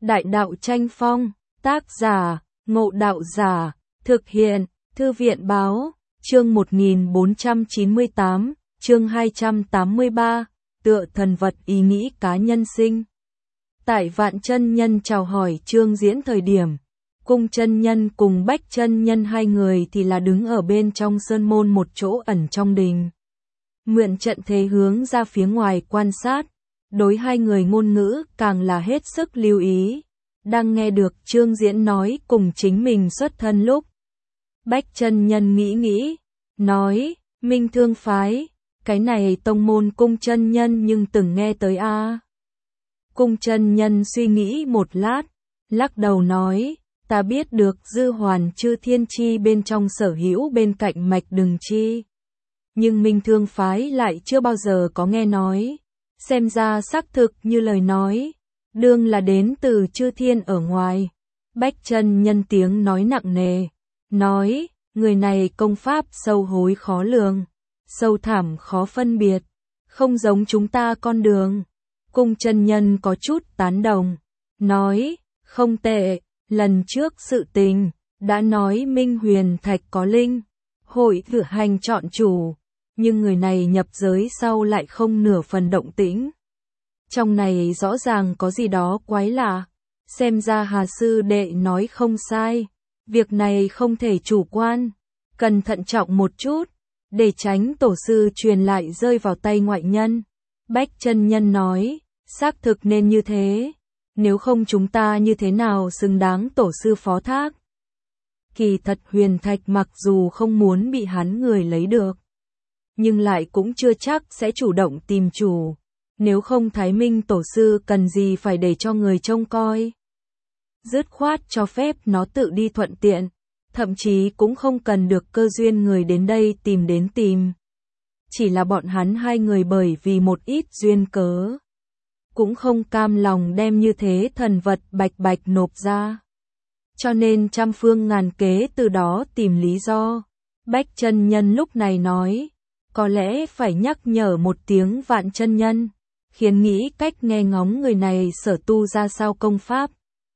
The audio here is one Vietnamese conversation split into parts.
Đại đạo tranh phong, tác giả, Ngộ Đạo Giả, thực hiện, Thư viện báo, chương 1498, chương 283, tựa thần vật ý nghĩ cá nhân sinh. Tại Vạn Chân Nhân chào hỏi Trương Diễn thời điểm, Cung Chân Nhân cùng Bách Chân Nhân hai người thì là đứng ở bên trong sơn môn một chỗ ẩn trong đình. Mượn trận thế hướng ra phía ngoài quan sát, đối hai người ngôn ngữ càng là hết sức lưu ý. Đang nghe được Trương Diễn nói cùng chính mình xuất thân lúc, Bách Chân Nhân nghĩ, nói, Minh Thương phái, cái này tông môn Cung Chân Nhân nhưng từng nghe tới a. Cung Chân Nhân suy nghĩ một lát, lắc đầu nói, ta biết được Dư Hoàn Chư Thiên Chi bên trong sở hữu bên cạnh mạch Đừng Chi. Nhưng Minh Thương phái lại chưa bao giờ có nghe nói, xem ra xác thực như lời nói, đương là đến từ Chư Thiên ở ngoài. Bách Chân Nhân tiếng nói nặng nề, nói, người này công pháp sâu hối khó lường, sâu thẳm khó phân biệt, không giống chúng ta con đường. Cung Chân Nhân có chút tán đồng, nói, không tệ, lần trước sự tình, đã nói Minh Huyền Thạch có linh, hội cử hành chọn chủ, nhưng người này nhập giới sau lại không nửa phần động tĩnh. Trong này rõ ràng có gì đó quái lạ, xem ra Hà sư đệ nói không sai, việc này không thể chủ quan, cần thận trọng một chút, để tránh tổ sư truyền lại rơi vào tay ngoại nhân. Bách Chân Nhân nói, xác thực nên như thế, nếu không chúng ta như thế nào xứng đáng tổ sư phó thác. Kỳ thật Huyền Thạch mặc dù không muốn bị hắn người lấy được, nhưng lại cũng chưa chắc sẽ chủ động tìm chủ, nếu không Thái Minh tổ sư cần gì phải để cho người trông coi. Dứt khoát cho phép nó tự đi thuận tiện, thậm chí cũng không cần được cơ duyên người đến đây tìm. Chỉ là bọn hắn hai người bởi vì một ít duyên cớ, cũng không cam lòng đem như thế thần vật bạch nộp ra. Cho nên trăm phương ngàn kế từ đó tìm lý do. Bách Chân Nhân lúc này nói, có lẽ phải nhắc nhở một tiếng Vạn Chân Nhân, khiến nghĩ cách nghe ngóng người này sở tu ra sao công pháp.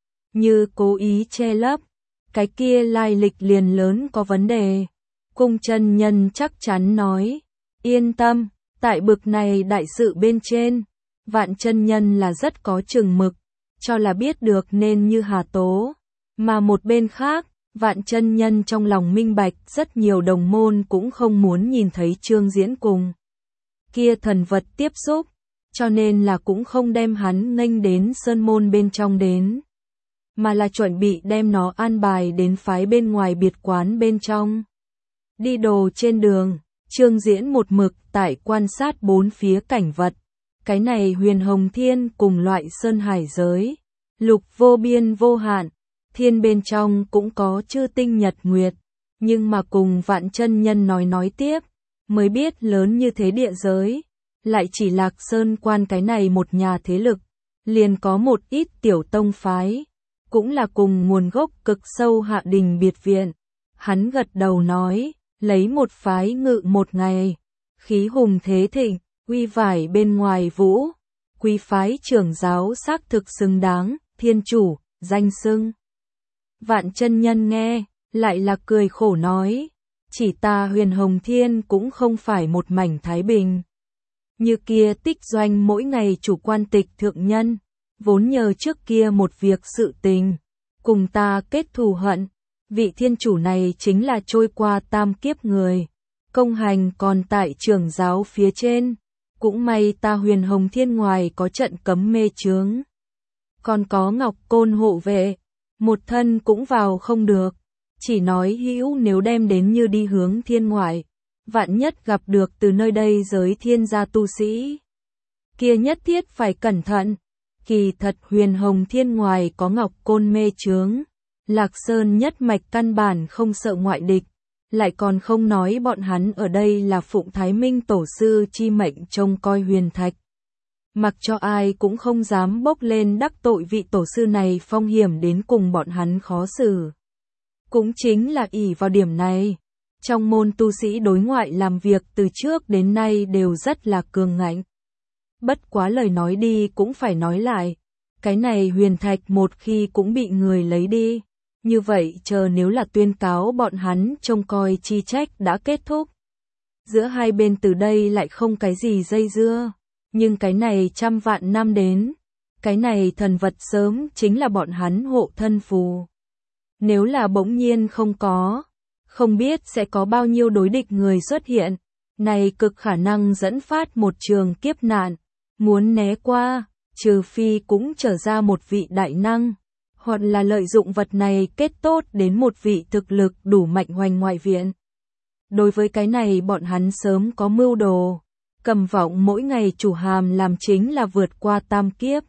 Như cố ý che lấp, cái kia lai lịch liền lớn có vấn đề. Cung Chân Nhân chắc chắn nói, yên tâm, tại bực này đại sự bên trên, Vạn Chân Nhân là rất có chừng mực, cho là biết được nên như hà tố. Mà một bên khác, Vạn Chân Nhân trong lòng minh bạch rất nhiều đồng môn cũng không muốn nhìn thấy Trương Diễn cùng kia thần vật tiếp xúc, cho nên là cũng không đem hắn nghênh đến sơn môn bên trong đến, mà là chuẩn bị đem nó an bài đến phái bên ngoài biệt quán bên trong. Đi đồ trên đường, Trương Diễn một mực tại quan sát bốn phía cảnh vật, cái này Huyền Hồng Thiên cùng loại sơn hải giới, lục vô biên vô hạn, thiên bên trong cũng có chư tinh nhật nguyệt, nhưng mà cùng Vạn Chân Nhân nói tiếp, mới biết lớn như thế địa giới, lại chỉ Lạc Sơn quan cái này một nhà thế lực, liền có một ít tiểu tông phái, cũng là cùng nguồn gốc cực sâu hạ đình biệt viện. Hắn gật đầu nói, lấy một phái ngự một ngày, khí hùng thế thịnh, uy vải bên ngoài vũ, quý phái trưởng giáo xác thực xứng đáng, thiên chủ, danh xưng. Vạn Chân Nhân nghe, lại là cười khổ nói, chỉ ta Huyền Hồng Thiên cũng không phải một mảnh thái bình. Như kia Tích Doanh mỗi ngày chủ quan Tịch thượng nhân, vốn nhờ trước kia một việc sự tình, cùng ta kết thù hận, vị thiên chủ này chính là trôi qua tam kiếp người, công hành còn tại trưởng giáo phía trên, cũng may ta Huyền Hồng Thiên ngoài có trận cấm mê chướng, còn có Ngọc Côn hộ vệ, một thân cũng vào không được, chỉ nói hữu nếu đem đến như đi hướng thiên ngoại, vạn nhất gặp được từ nơi đây giới thiên gia tu sĩ, kia nhất thiết phải cẩn thận. Kỳ thật Huyền Hồng Thiên ngoài có Ngọc Côn mê chướng, Lạc Sơn nhất mạch căn bản không sợ ngoại địch, lại còn không nói bọn hắn ở đây là phụng Thái Minh tổ sư chi mệnh trông coi Huyền Thạch. Mặc cho ai cũng không dám bốc lên đắc tội vị tổ sư này phong hiểm đến cùng bọn hắn khó xử. Cũng chính là ỷ vào điểm này, trong môn tu sĩ đối ngoại làm việc từ trước đến nay đều rất là cường ngạnh. Bất quá lời nói đi cũng phải nói lại, Cái này huyền thạch một khi cũng bị người lấy đi, như vậy chờ nếu là tuyên cáo bọn hắn trông coi chi trách đã kết thúc. Giữa hai bên từ đây lại không cái gì dây dưa, nhưng cái này trăm vạn năm đến, cái này thần vật sớm chính là bọn hắn hộ thân phù. Nếu là bỗng nhiên không có, không biết sẽ có bao nhiêu đối địch người xuất hiện, này cực khả năng dẫn phát một trường kiếp nạn, muốn né qua, trừ phi cũng trở ra một vị đại năng, hoặc là lợi dụng vật này kết tốt đến một vị thực lực đủ mạnh hoành ngoại viện. Đối với cái này bọn hắn sớm có mưu đồ, Cầm Vọng mỗi ngày chủ hàm làm chính là vượt qua tam kiếp,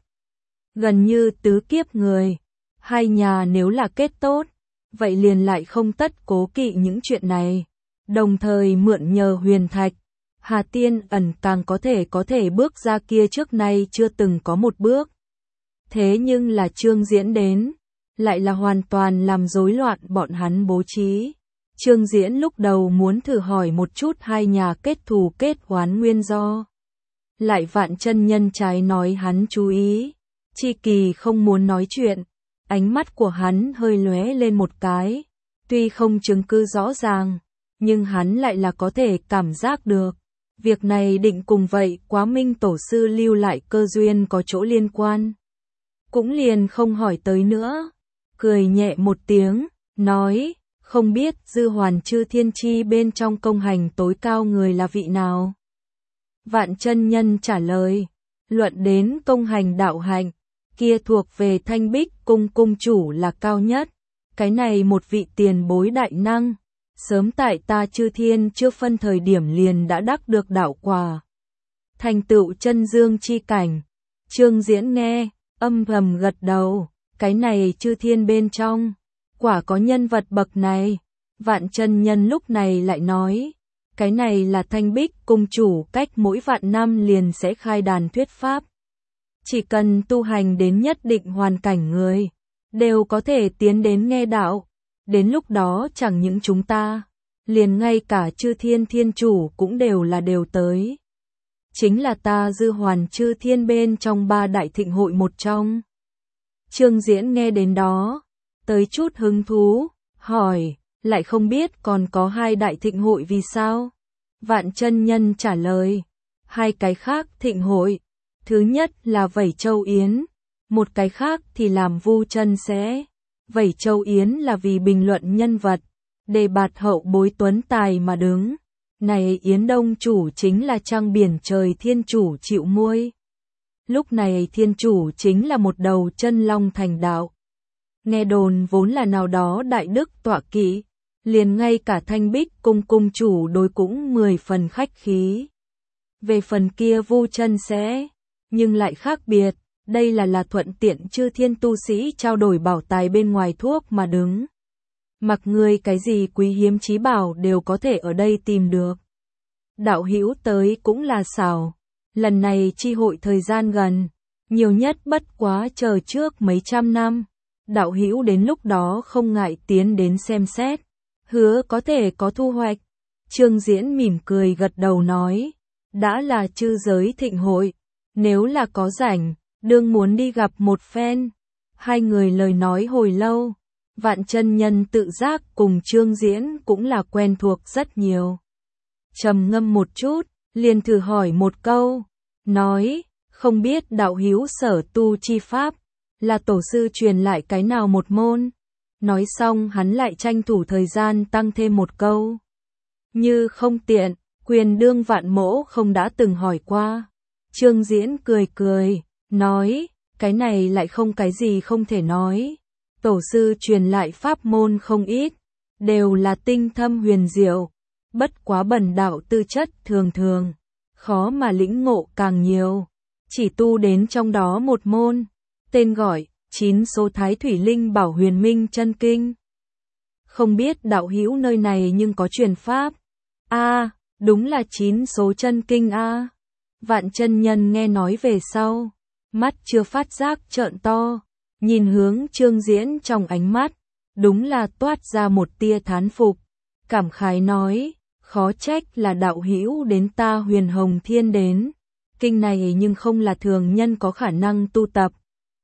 gần như tứ kiếp người. Hai nhà nếu là kết tốt, vậy liền lại không tất cố kỵ những chuyện này, đồng thời mượn nhờ huyền thạch, Hà Tiên Ẩn càng có thể bước ra kia trước nay chưa từng có một bước. Thế nhưng là Trương Diễn đến, lại là hoàn toàn làm rối loạn bọn hắn bố trí. Trương Diễn lúc đầu muốn thử hỏi một chút hai nhà kết thù kết oán nguyên do. Lại Vạn Chân Nhân trái nói hắn chú ý, Chi Kỳ không muốn nói chuyện, ánh mắt của hắn hơi lóe lên một cái, tuy không chứng cứ rõ ràng, nhưng hắn lại là có thể cảm giác được. Việc này định cùng vậy Quá Minh tổ sư lưu lại cơ duyên có chỗ liên quan. Cũng liền không hỏi tới nữa, cười nhẹ một tiếng, nói, không biết Dư Hoàn Chư Thiên Chi bên trong công hành tối cao người là vị nào? Vạn Chân Nhân trả lời, luận đến công hành đạo hạnh, kia thuộc về Thanh Bích cung cung chủ là cao nhất, cái này một vị tiền bối đại năng. Sớm tại ta Chư Thiên chưa phân thời điểm liền đã đắc được đạo quả, thành tựu chân dương chi cảnh. Trương Diễn nghe, âm thầm gật đầu, cái này Chư Thiên bên trong, quả có nhân vật bậc này. Vạn Chân Nhân lúc này lại nói, cái này là Thanh Bích cung chủ cách mỗi vạn năm liền sẽ khai đàn thuyết pháp. Chỉ cần tu hành đến nhất định hoàn cảnh người, đều có thể tiến đến nghe đạo. Đến lúc đó chẳng những chúng ta, liền ngay cả Chư Thiên Thiên Chủ cũng đều tới. Chính là ta Dư Hoàn Chư Thiên bên trong ba đại thịnh hội một trong. Trương Diễn nghe đến đó, tới chút hứng thú, hỏi, lại không biết còn có hai đại thịnh hội vì sao? Vạn Chân Nhân trả lời, hai cái khác thịnh hội, thứ nhất là Vẩy Châu Yến, một cái khác thì làm Vu Chân Sẽ. Vẩy Châu Yến là vì bình luận nhân vật, đề bạt hậu bối tuấn tài mà đứng. Này Yến Đông chủ chính là Trăng Biển Trời Thiên Chủ chịu muôi. Lúc này Thiên Chủ chính là một đầu chân long thành đạo. Nghe đồn vốn là nào đó đại đức tọa kỵ, liền ngay cả Thanh Bích cung cung chủ đối cũng 10 phần khách khí. Về phần kia Vu Chân Sẽ, nhưng lại khác biệt. Đây là thuận tiện Chư Thiên tu sĩ trao đổi bảo tài bên ngoài thuốc mà đứng. Mặc người cái gì quý hiếm chí bảo đều có thể ở đây tìm được. Đạo hữu tới cũng là xảo. Lần này chi hội thời gian gần, nhiều nhất bất quá chờ trước mấy trăm năm. Đạo hữu đến lúc đó không ngại tiến đến xem xét, hứa có thể có thu hoạch. Trương Diễn mỉm cười gật đầu nói, đã là chư giới thịnh hội, nếu là có rảnh, đương muốn đi gặp một phen. Hai người lời nói hồi lâu, Vạn Chân Nhân tự giác cùng Trương Diễn cũng là quen thuộc rất nhiều. Trầm ngâm một chút, liền thử hỏi một câu, nói, không biết đạo hữu sở tu chi pháp, là tổ sư truyền lại cái nào một môn. Nói xong hắn lại tranh thủ thời gian tăng thêm một câu. Như không tiện, Quyền đương Vạn mỗ không đã từng hỏi qua. Trương Diễn cười cười, nói, cái này lại không cái gì không thể nói. Tổ sư truyền lại pháp môn không ít, đều là tinh thâm huyền diệu, bất quá bần đạo tư chất thường thường, khó mà lĩnh ngộ càng nhiều. Chỉ tu đến trong đó một môn, tên gọi 9 số Thái Thủy Linh Bảo Huyền Minh Chân Kinh. Không biết đạo hữu nơi này nhưng có truyền pháp. A, đúng là 9 số chân kinh a. Vạn Chân Nhân nghe nói về sau, mắt chưa phát giác trợn to, nhìn hướng Trương Diễn trong ánh mắt, đúng là toát ra một tia thán phục, cảm khái nói, khó trách là đạo hữu đến ta Huyền Hồng Thiên đến, kinh này nhưng không là thường nhân có khả năng tu tập.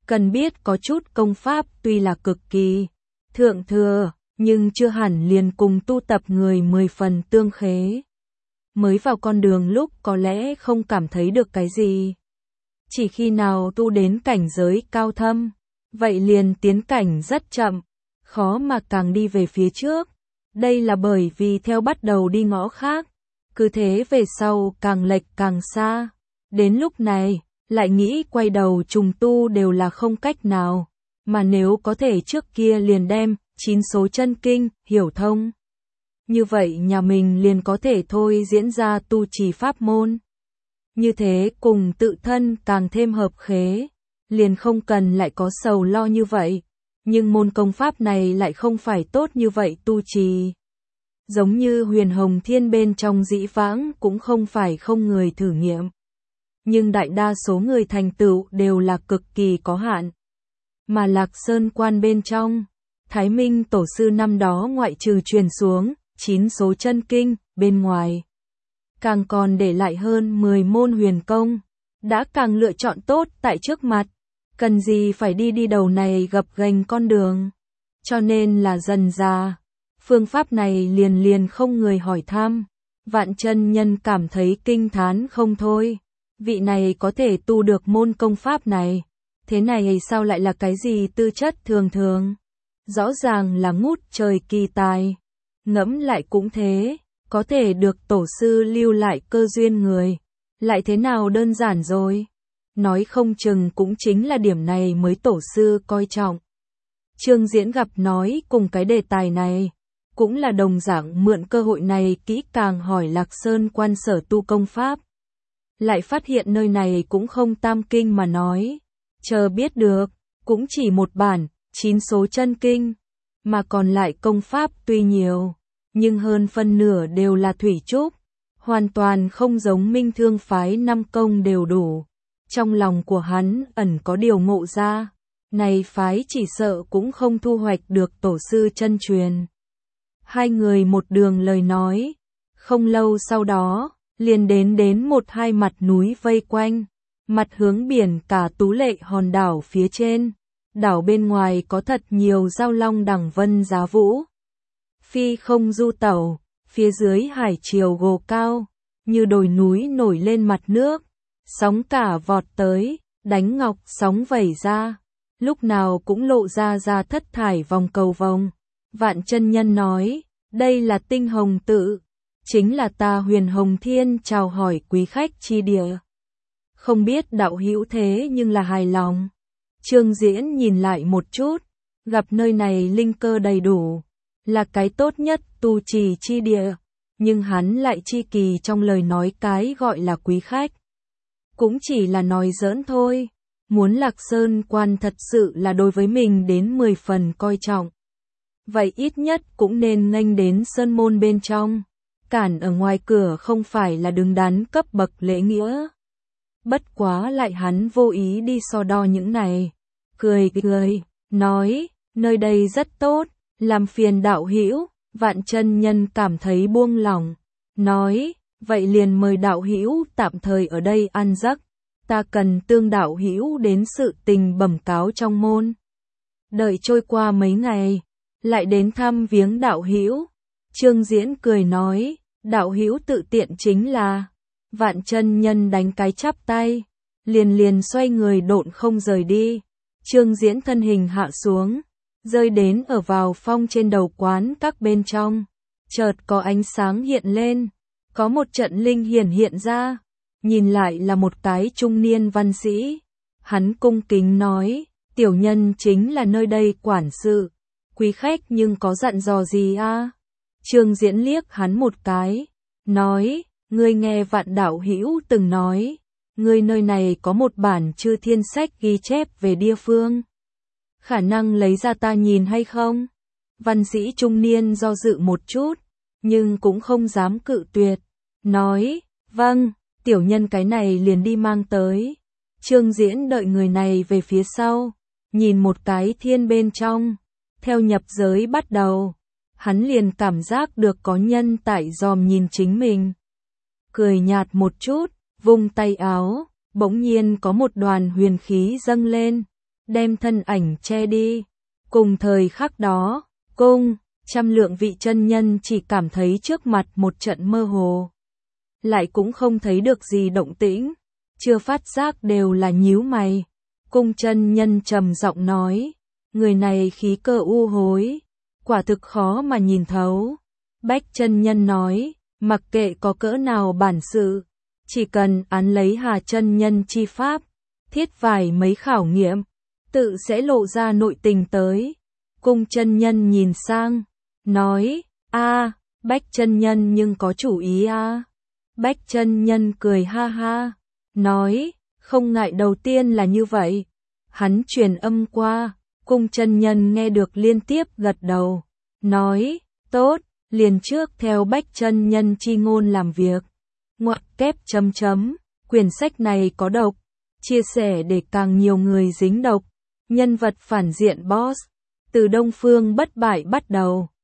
cần biết có chút công pháp tuy là cực kỳ thượng thừa, nhưng chưa hẳn liền cùng tu tập người 10 phần tương khế. Mới vào con đường lúc có lẽ không cảm thấy được cái gì. Chỉ khi nào tu đến cảnh giới cao thâm, vậy liền tiến cảnh rất chậm, khó mà càng đi về phía trước. Đây là bởi vì theo bắt đầu đi ngõ khác, cứ thế về sau càng lệch càng xa. Đến lúc này, lại nghĩ quay đầu trùng tu đều là không cách nào, mà nếu có thể trước kia liền đem 9 số chân kinh hiểu thông. Như vậy nhà mình liền có thể thôi diễn ra tu trì pháp môn. Như thế cùng tự thân càng thêm hợp khế, liền không cần lại có sầu lo như vậy. Nhưng môn công pháp này lại không phải tốt như vậy tu trì. Giống như Huyền Hồng Thiên bên trong dĩ vãng cũng không phải không người thử nghiệm. Nhưng đại đa số người thành tựu đều là cực kỳ có hạn. Mà Lạc Sơn Quan bên trong, Thái Minh Tổ sư năm đó ngoại trừ truyền xuống 9 số chân kinh bên ngoài, càng còn để lại hơn 10 môn huyền công, đã càng lựa chọn tốt tại trước mặt, cần gì phải đi đầu này gập ghềnh con đường. Cho nên là dần ra, phương pháp này liền không người hỏi thăm. Vạn chân nhân cảm thấy kinh thán không thôi. Vị này có thể tu được môn công pháp này, thế này sao lại là cái gì tư chất thường thường? Rõ ràng là ngút trời kỳ tài. Ngẫm lại cũng thế, có thể được tổ sư lưu lại cơ duyên người, lại thế nào đơn giản rồi. Nói không chừng cũng chính là điểm này mới tổ sư coi trọng. Trương Diễn gặp nói cùng cái đề tài này, cũng là đồng dạng mượn cơ hội này kỹ càng hỏi Lạc Sơn Quan sở tu công pháp. Lại phát hiện nơi này cũng không tam kinh mà nói, chờ biết được, cũng chỉ một bản, 9 số chân kinh, mà còn lại công pháp tuy nhiều, nhưng hơn phân nửa đều là thủy trúc, hoàn toàn không giống Minh Thương phái 5 công đều đủ. Trong lòng của hắn ẩn có điều ngộ ra, này phái chỉ sợ cũng không thu hoạch được tổ sư chân truyền. Hai người một đường lời nói, không lâu sau đó, liền đến một hai mặt núi vây quanh, mặt hướng biển cả tú lệ hòn đảo phía trên, đảo bên ngoài có thật nhiều giao long đẳng vân giá vũ. Phi không du tẩu, phía dưới hải triều gồ cao, như đồi núi nổi lên mặt nước, sóng cả vọt tới, đánh ngọc sóng vẩy ra, lúc nào cũng lộ ra thất thải vòng cầu vòng. Vạn chân nhân nói, đây là Tinh Hồng Tự, chính là ta Huyền Hồng Thiên chào hỏi quý khách chi địa. Không biết đạo hữu thế nhưng là hài lòng. Trương Diễn nhìn lại một chút, gặp nơi này linh cơ đầy đủ, là cái tốt nhất tu trì chi địa, nhưng hắn lại chi kỳ trong lời nói cái gọi là quý khách. Cũng chỉ là nói giỡn thôi, muốn Lạc Sơn Quan thật sự là đối với mình đến 10 phần coi trọng. Vậy ít nhất cũng nên nghênh đến sơn môn bên trong, cản ở ngoài cửa không phải là đứng đắn cấp bậc lễ nghĩa. Bất quá lại hắn vô ý đi so đo những này, cười, nói, nơi đây rất tốt, làm phiền đạo hữu. Vạn chân nhân cảm thấy buông lỏng, nói, vậy liền mời đạo hữu tạm thời ở đây ăn giấc, ta cần tương đạo hữu đến sự tình bẩm cáo trong môn. Đợi trôi qua mấy ngày, lại đến thăm viếng đạo hữu. Trương Diễn cười nói, đạo hữu tự tiện chính là. Vạn chân nhân đánh cái chắp tay, liền xoay người độn không rời đi. Trương Diễn thân hình hạ xuống, rơi đến ở vào phong trên đầu quán các bên trong, chợt có ánh sáng hiện lên, có một trận linh hiển hiện ra, nhìn lại là một cái trung niên văn sĩ. Hắn cung kính nói, tiểu nhân chính là nơi đây quản sự, quý khách nhưng có dặn dò gì a? Trương Diễn liếc hắn một cái, nói, ngươi nghe Vạn đạo hữu từng nói, ngươi nơi này có một bản chư thiên sách ghi chép về địa phương. Khả năng lấy ra ta nhìn hay không? Văn sĩ trung niên do dự một chút, nhưng cũng không dám cự tuyệt, nói, vâng, tiểu nhân cái này liền đi mang tới. Trương Diễn đợi người này về phía sau, nhìn một cái thiên bên trong, theo nhập giới bắt đầu, hắn liền cảm giác được có nhân tại dòm nhìn chính mình. Cười nhạt một chút, vung tay áo, bỗng nhiên có một đoàn huyền khí dâng lên, đem thân ảnh che đi. Cùng thời khắc đó, cung, trăm lượng vị chân nhân chỉ cảm thấy trước mặt một trận mơ hồ. Lại cũng không thấy được gì động tĩnh, chưa phát giác đều là nhíu mày. Cung chân nhân trầm giọng nói, người này khí cơ u hối, quả thực khó mà nhìn thấu. Bách chân nhân nói, mặc kệ có cỡ nào bản sự, chỉ cần án lấy Hà chân nhân chi pháp, thiết vài mấy khảo nghiệm, tự sẽ lộ ra nội tình tới. Cung chân nhân nhìn sang, nói, Bách chân nhân nhưng có chủ ý a. Bách chân nhân cười ha ha, nói, không ngại đầu tiên là như vậy. Hắn truyền âm qua, cung chân nhân nghe được liên tiếp gật đầu, nói, tốt, liền trước theo Bách chân nhân chi ngôn làm việc. Ngoặc kép chấm chấm, quyển sách này có độc, chia sẻ để càng nhiều người dính độc. Nhân vật phản diện boss, từ Đông Phương bất bại bắt đầu.